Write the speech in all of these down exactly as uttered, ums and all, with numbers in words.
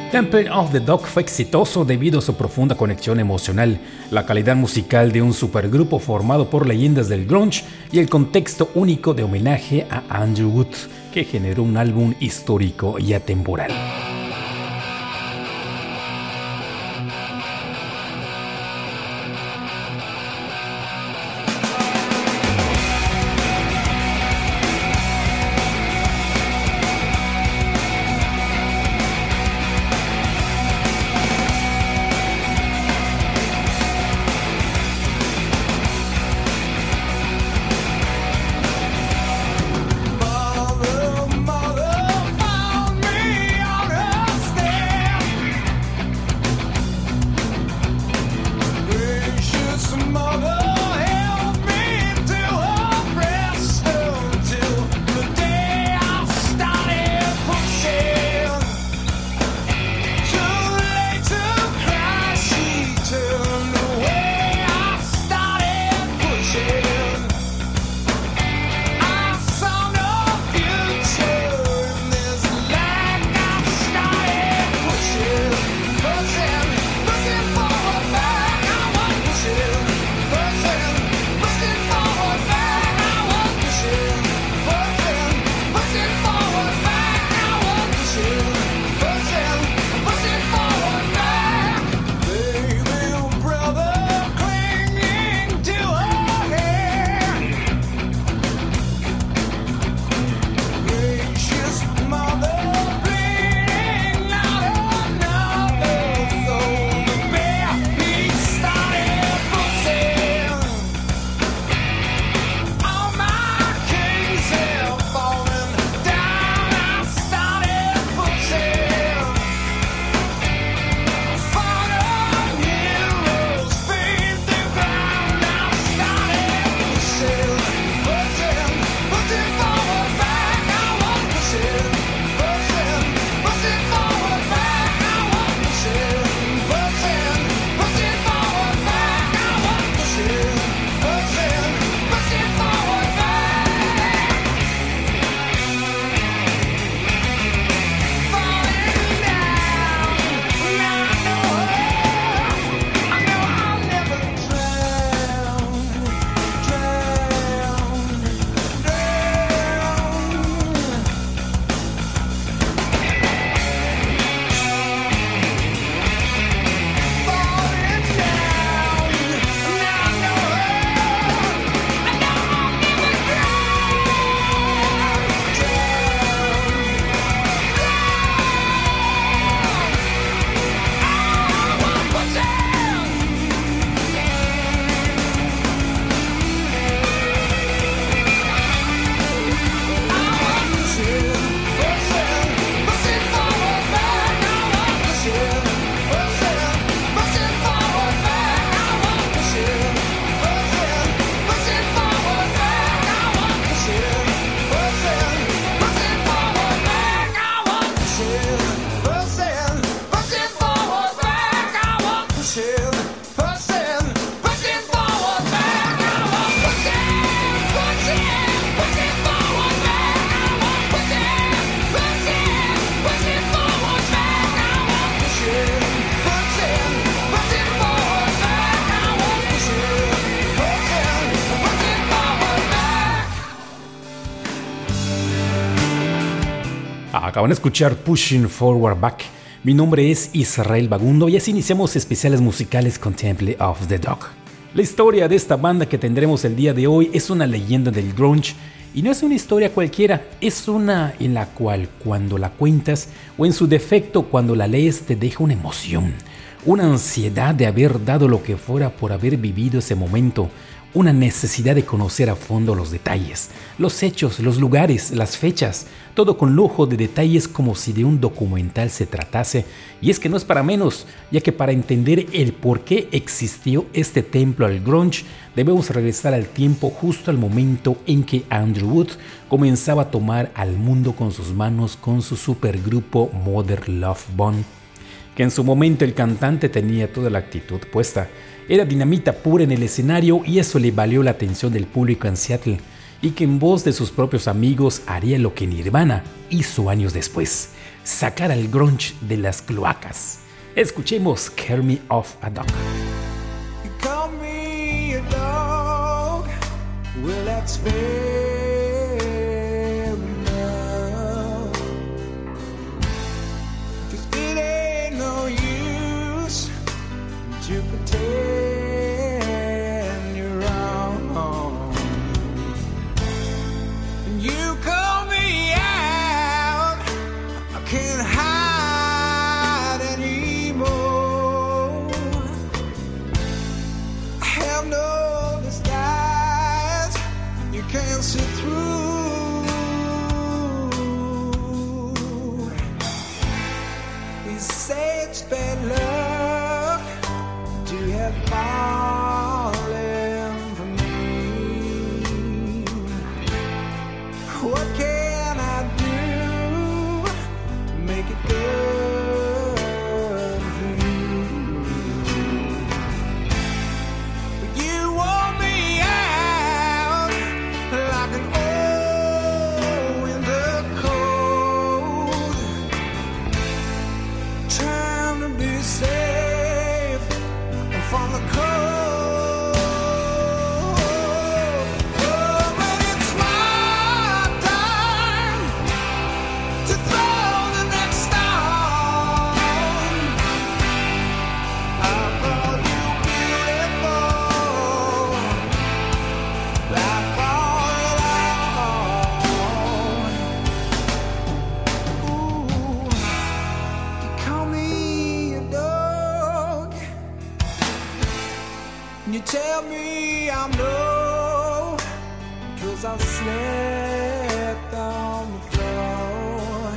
Temple of the Dog fue exitoso debido a su profunda conexión emocional, la calidad musical de un supergrupo formado por leyendas del grunge y el contexto único de homenaje a Andrew Wood, que generó un álbum histórico y atemporal. Acaban de escuchar Pushing Forward Back. Mi nombre es Israel Bagundo y así iniciamos especiales musicales con Temple of the Dog. La historia de esta banda que tendremos el día de hoy es una leyenda del grunge y no es una historia cualquiera, es una en la cual cuando la cuentas o en su defecto cuando la lees te deja una emoción, una ansiedad de haber dado lo que fuera por haber vivido ese momento, una necesidad de conocer a fondo los detalles, los hechos, los lugares, las fechas, todo con lujo de detalles como si de un documental se tratase. Y es que no es para menos, ya que para entender el por qué existió este templo al grunge, debemos regresar al tiempo justo al momento en que Andrew Wood comenzaba a tomar al mundo con sus manos con su supergrupo Mother Love Bone, que en su momento el cantante tenía toda la actitud puesta. Era dinamita pura en el escenario y eso le valió la atención del público en Seattle, y que en voz de sus propios amigos haría lo que Nirvana hizo años después. sacar al grunge de las cloacas. Escuchemos Care Me of a Dog. You call me a dog, well that's fair enough, 'cause it ain't no use to pretend you're wrong. And you call me out, I can't hide anymore. I have no disguise, you can't see through. You say it's bad luck to have fallen for me. What can I do to make it good for you? But you want me out like an old winter cold, trying to be safe from the cold. Oh, but it's my time to throw the next stone. I call you beautiful, like all alone. Ooh, you call me a dog, you tell me I'm low, 'cause I slept on the floor.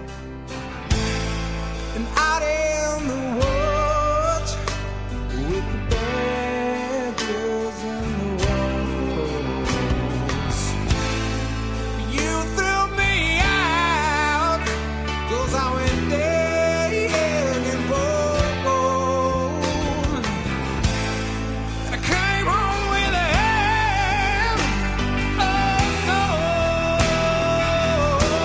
And out in the woods with the badgers and the wolves, you threw me out 'cause I went dead and bold. I came home with a hand, oh no.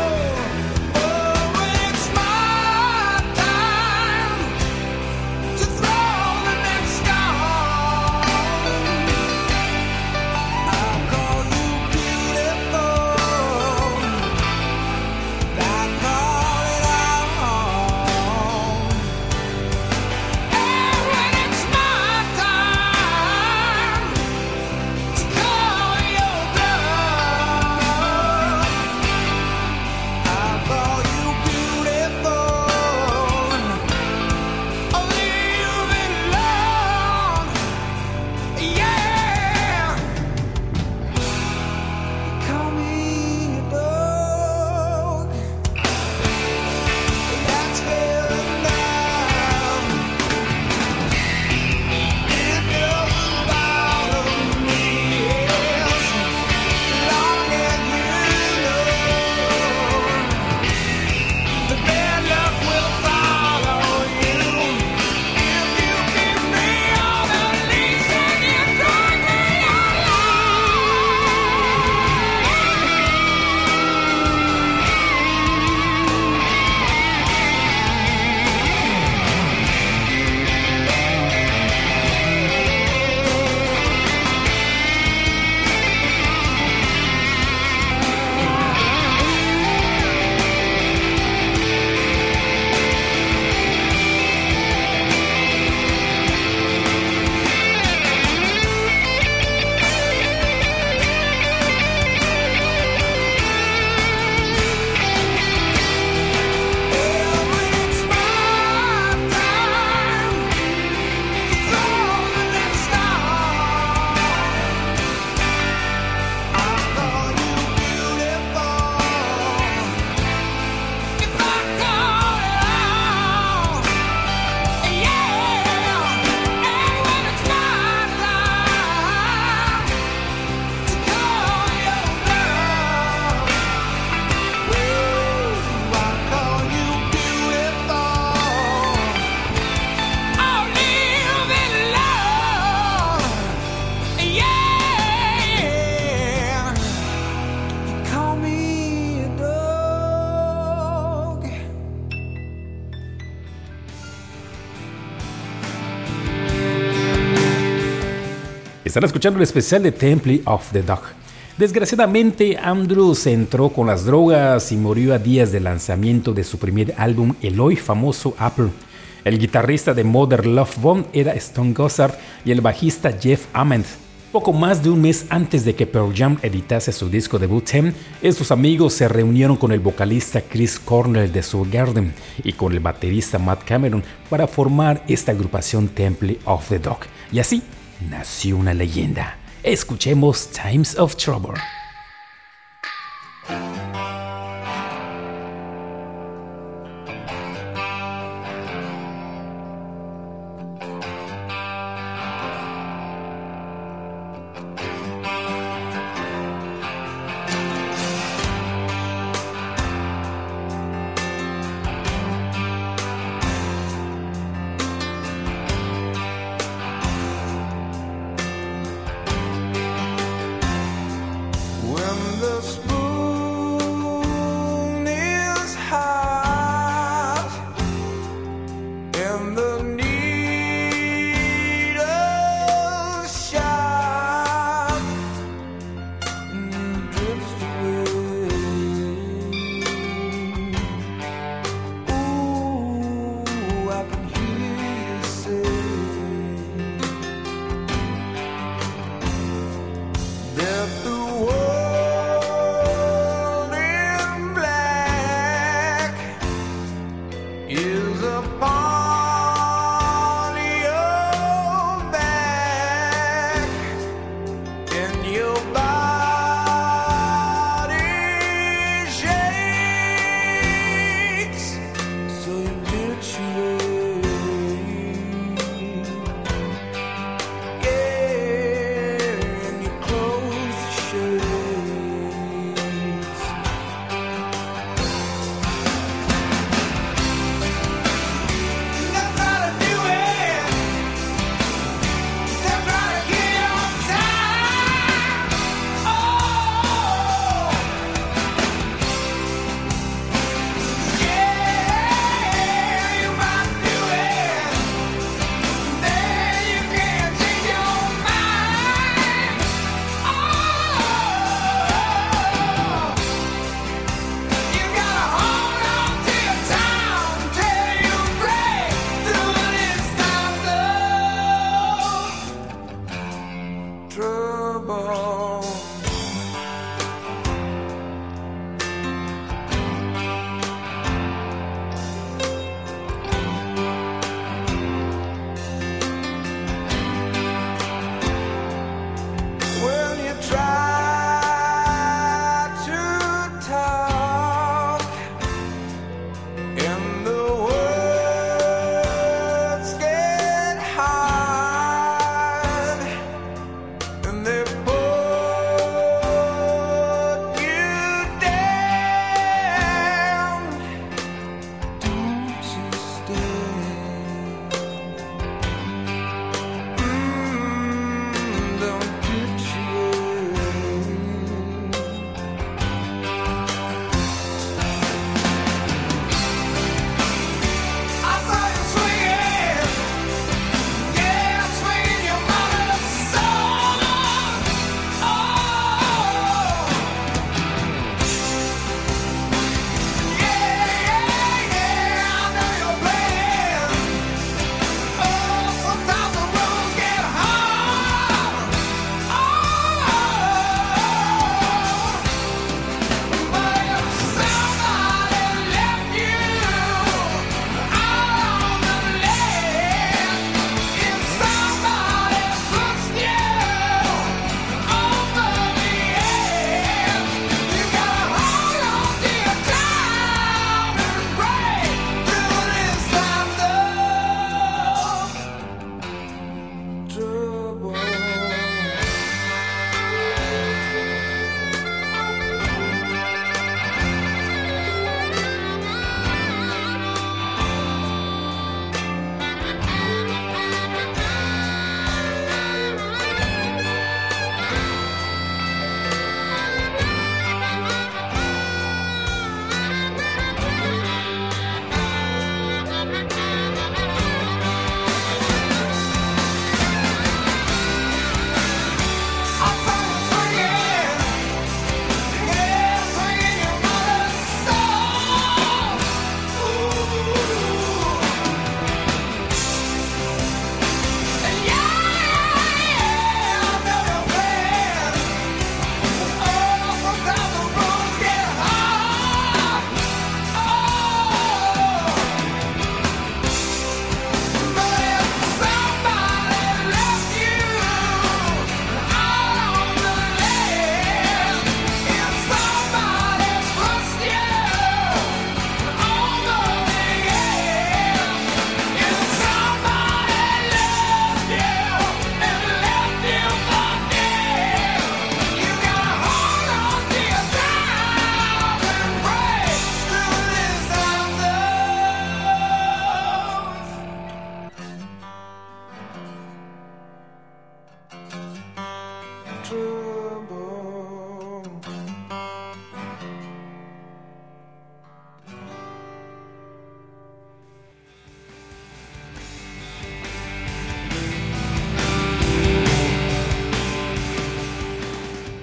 Están escuchando el especial de Temple of the Dog. Desgraciadamente, Andrews entró con las drogas y murió a días del lanzamiento de su primer álbum, el hoy famoso Apple. El guitarrista de Mother Love Bone era Stone Gossard y el bajista Jeff Ament. Poco más de un mes antes de que Pearl Jam editase su disco debut Ten, estos amigos se reunieron con el vocalista Chris Cornell de Soundgarden y con el baterista Matt Cameron para formar esta agrupación Temple of the Dog. Y así nació una leyenda. Escuchemos Times of Trouble.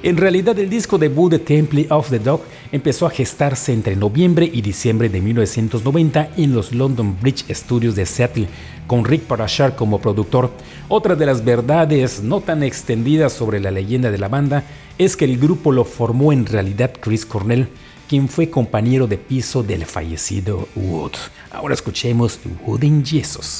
En realidad, el disco debut de Temple of the Dog empezó a gestarse entre noviembre y diciembre de mil novecientos noventa en los London Bridge Studios de Seattle, con Rick Parashar como productor. Otra de las verdades no tan extendidas sobre la leyenda de la banda es que el grupo lo formó en realidad Chris Cornell, quien fue compañero de piso del fallecido Wood. Ahora escuchemos Wooden Jesus.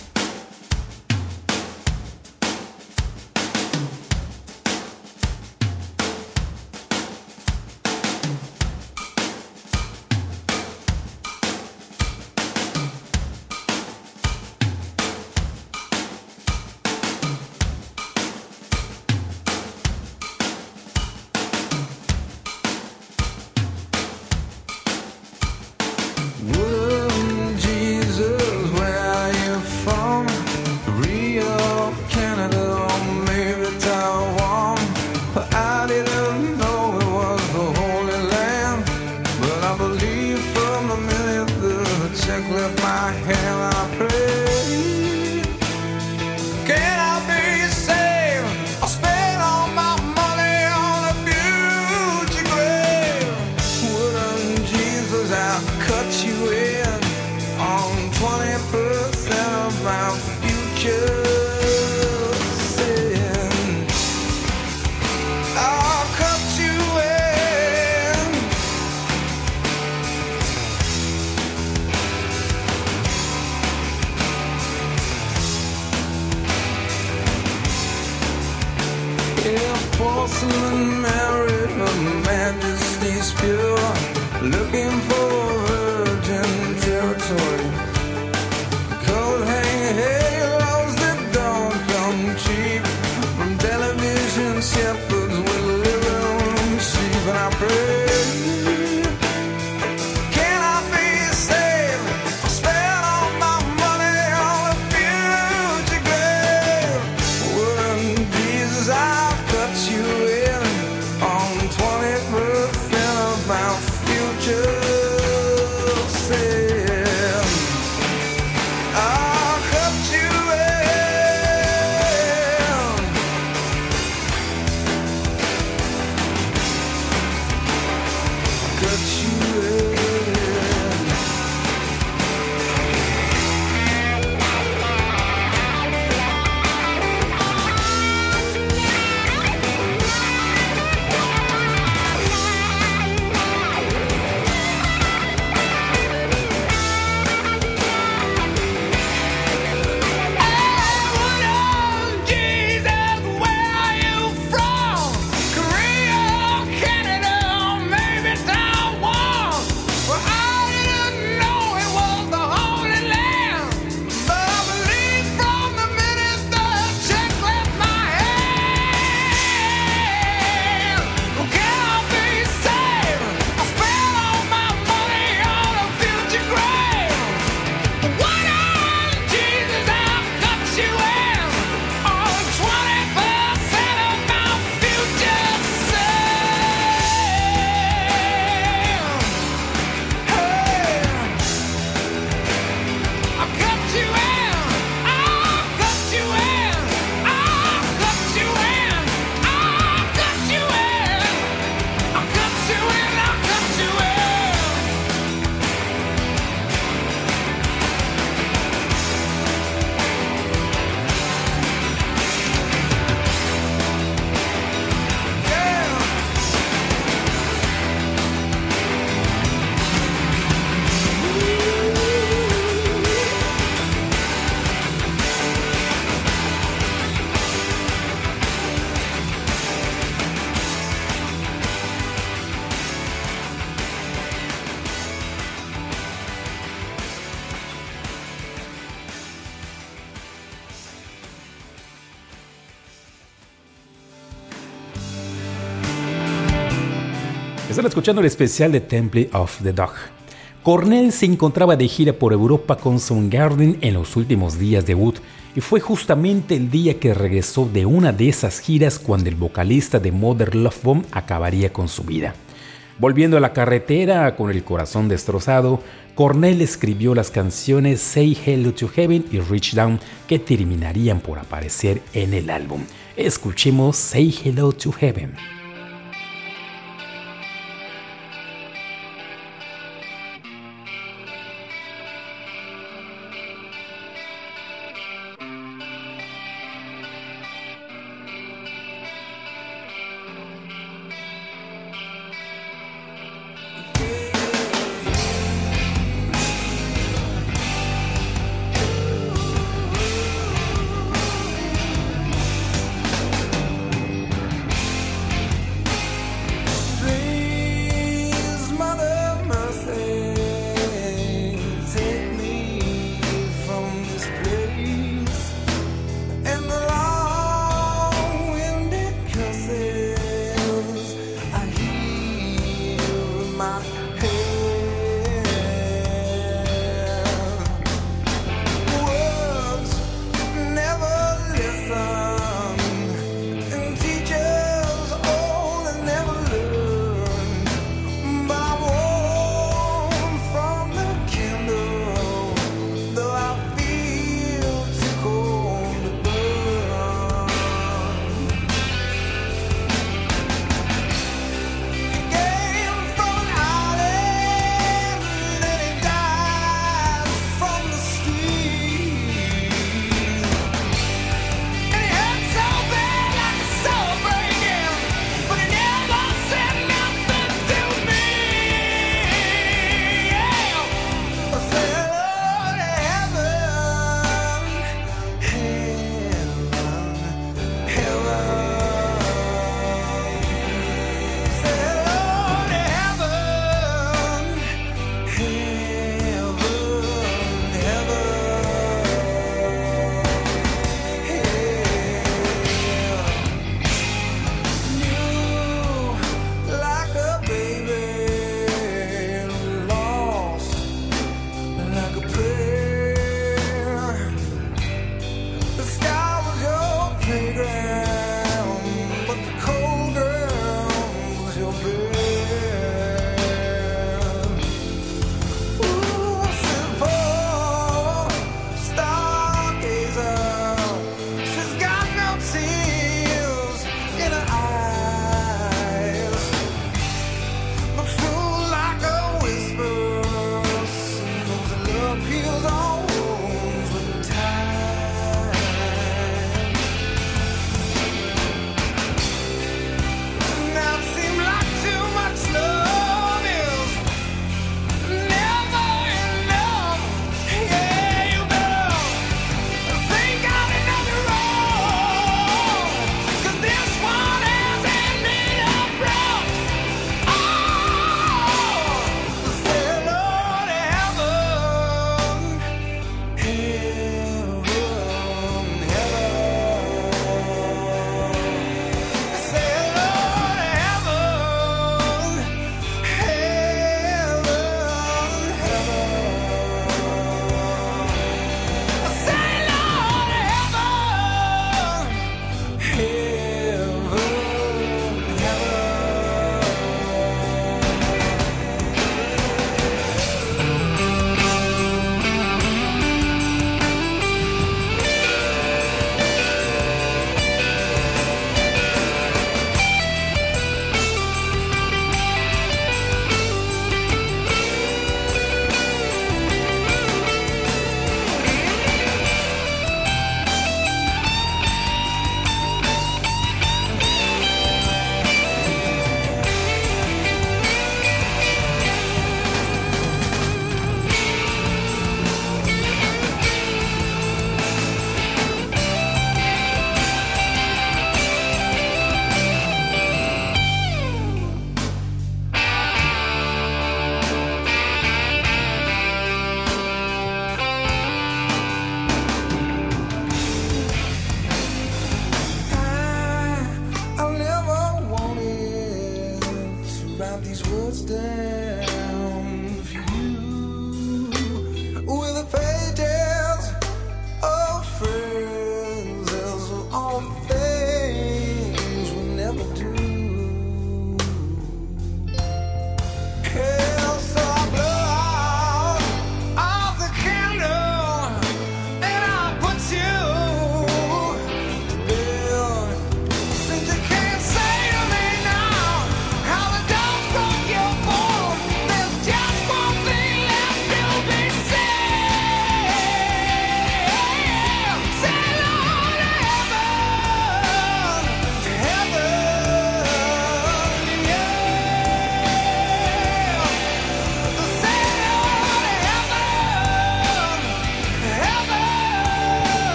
Porcelain married, her majesty's pure, looking for virgin territory. Coat hanging halos that don't come cheap, from television shepherds with living room sheep. And I pray, can I be saved? I spent all my money on a future grave. Wouldn't Jesus, I cut you in on twenty percent of my future sin. I'll cut you in. Cut you in. Están escuchando el especial de Temple of the Dog. Cornell se encontraba de gira por Europa con Soundgarden en los últimos días de Wood, y fue justamente el día que regresó de una de esas giras cuando el vocalista de Mother Love Bone acabaría con su vida. Volviendo a la carretera con el corazón destrozado, Cornell escribió las canciones Say Hello to Heaven y Reach Down, que terminarían por aparecer en el álbum. Escuchemos Say Hello to Heaven.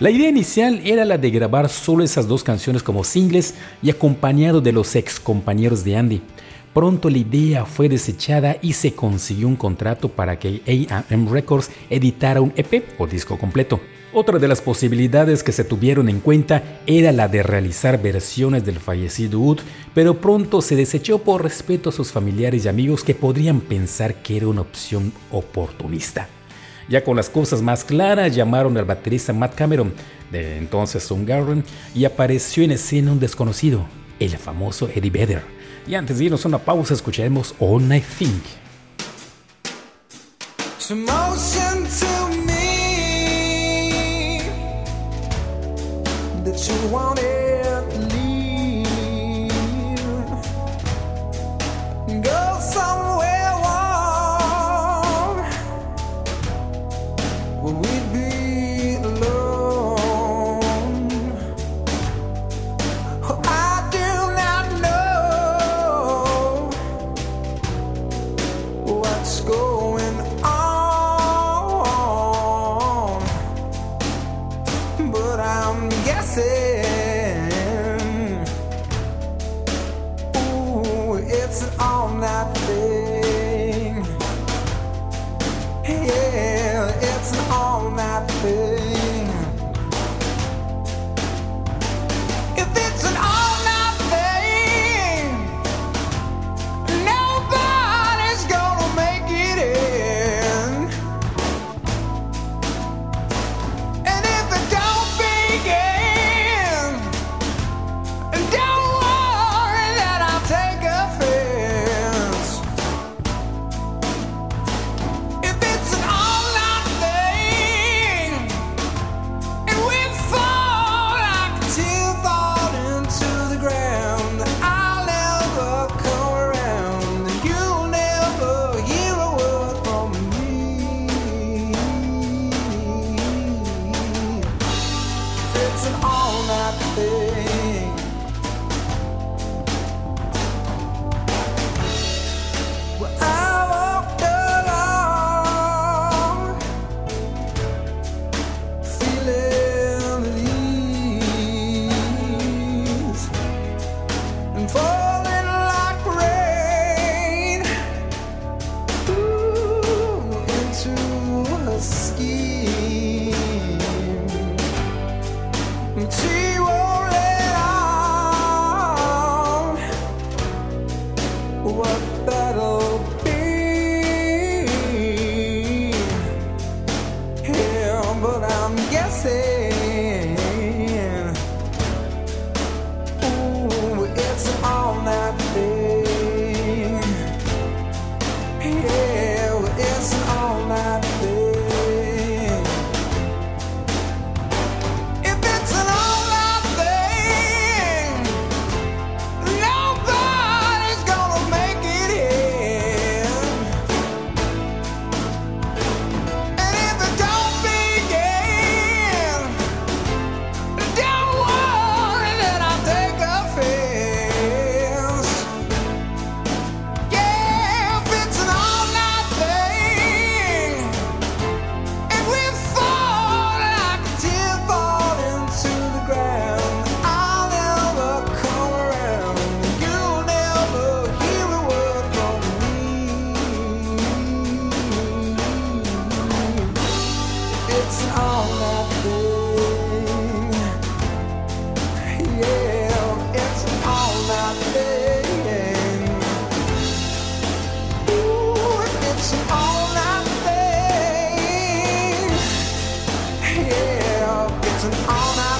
La idea inicial era la de grabar solo esas dos canciones como singles y acompañado de los ex compañeros de Andy. Pronto la idea fue desechada y se consiguió un contrato para que A and M Records editara un E P o disco completo. Otra de las posibilidades que se tuvieron en cuenta era la de realizar versiones del fallecido Wood, pero pronto se desechó por respeto a sus familiares y amigos que podrían pensar que era una opción oportunista. Ya con las cosas más claras, llamaron al baterista Matt Cameron, de entonces Soundgarden, y apareció en escena un desconocido, el famoso Eddie Vedder. Y antes de irnos a una pausa, escucharemos All Night Think. It's emotion to me that you wanted to leave, go somewhere warm where we'd be alone. Oh, I do not know what's going on, but I'm guessing, ooh, it's an all-night thing. Yeah, it's an all-night thing. If it's an all-night thing, nobody's gonna make it in. And if it don't begin, don't worry that I'll take offense. If it's an all-night thing, and we fall like a tear fall into the ground, I'll never come around, and you'll never hear a word from me. It's an all-night thing. Well, I walked along, feeling at ease, and falling like rain, ooh, into a scheme. And she won't let on what that'll be. Yeah, but I'm guessing, ooh, it's an all-night thing. Yeah, well, it's an all-night thing. If it's an all-night thing, nobody's gonna make it in. And if it don't begin, don't worry that I'll take offense. Yeah, if it's an all-night thing, and we fall like a tear fall into the ground, I'll never come around, and you'll never hear a word from me. It's an all-night thing. Yeah, it's an all-night thing. Ooh, it's an all-night thing. Yeah, it's an all-night